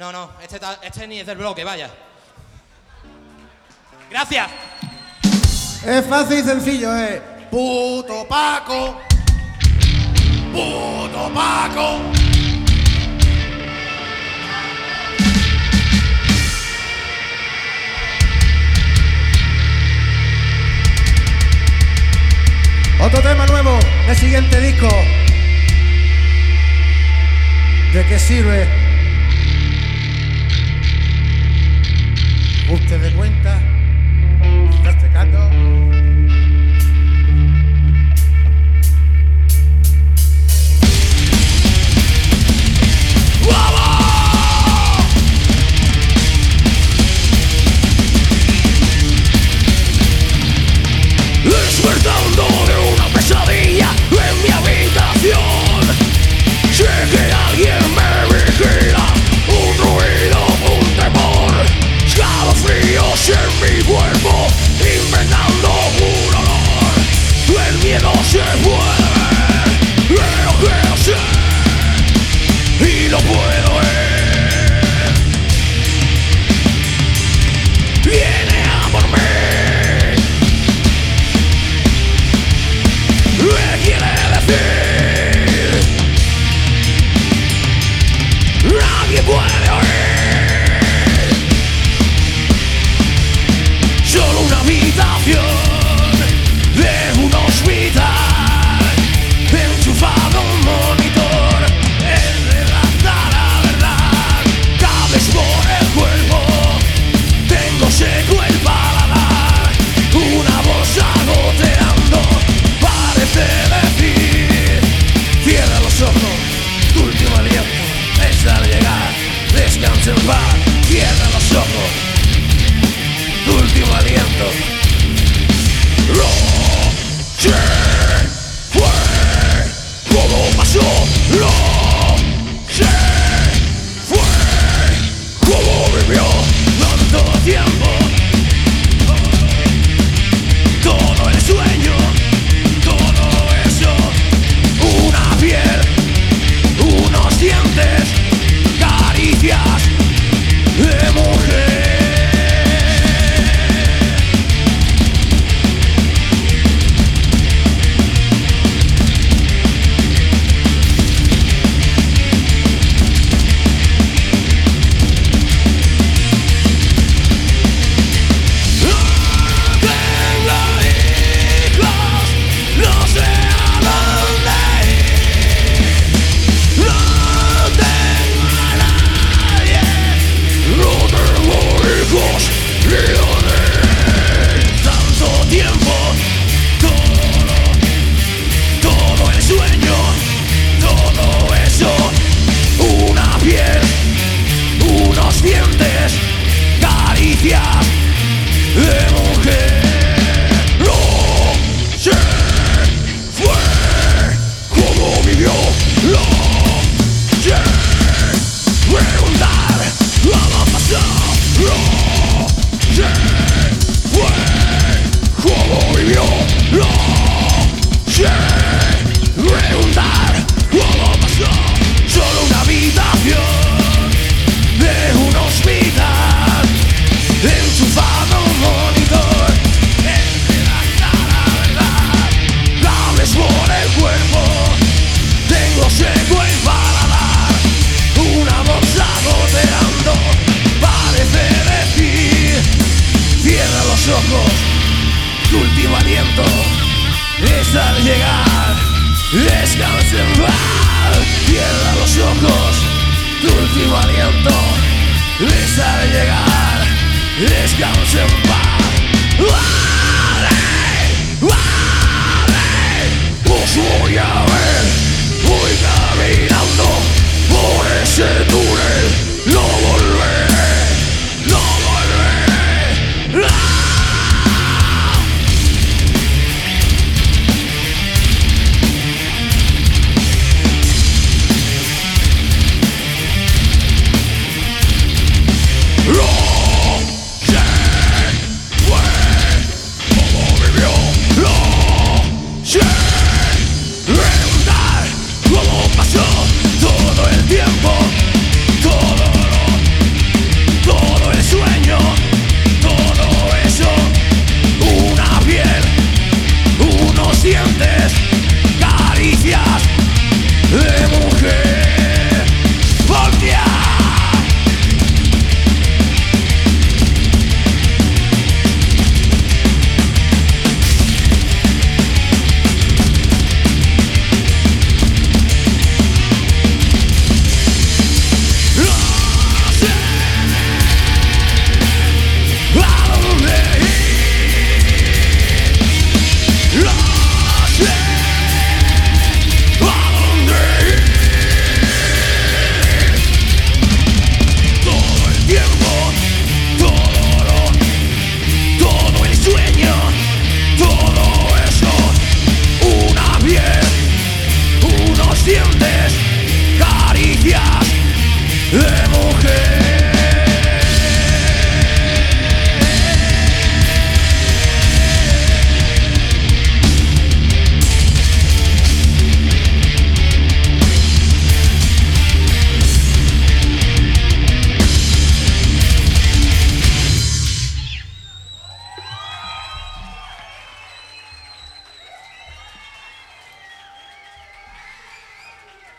No, este ni es del bloque, vaya. Gracias. Es fácil y sencillo, Puto Paco. Puto Paco. Otro tema nuevo del siguiente disco. ¿De qué sirve? ¿Usted de cuenta? ¿Estás checando? Despertando de una pesadilla en mi habitación. Sé que alguien me vigila, un ruido, un temor, escalofríos en mi cuerpo, inventando un olor. El miedo se puede ver, lo que sé, y lo puedo ver. Viene a por mí. ¿Qué quiere decir? Nadie puede oír. Solo una habitación de un hospital, enchufado a un monitor, enredada la verdad, cables por el cuerpo, tengo seco el paladar, una voz agoteando parece decir: cierra los ojos, tu último aliento es al llegar, descansa en paz. Cierra los ojos, tu último aliento. Lo sé, fue como pasó. Lo sé, fue como vivió tanto tiempo. Todo el sueño, todo eso, una piel, unos dientes, caricias de mujer. Tanto tiempo, todo el sueño, todo eso, una piel, unos dientes, caricias de mujer. Lo sé, fue como vivió. Lo sé, preguntar cómo pasó. Lo sé, fue como vivió. Lo sé, preguntar cómo pasó. Solo una habitación de un hospital, enchufado a un monitor, enredada la verdad, cables por el cuerpo, tengo seco el paladar, una voz agoteando parece decir: cierra los ojos, tu último aliento es al llegar, descansa en paz. Cierra los ojos, tu último aliento es al llegar, descansa en paz. Os voy a ver, voy caminando por ese túnel.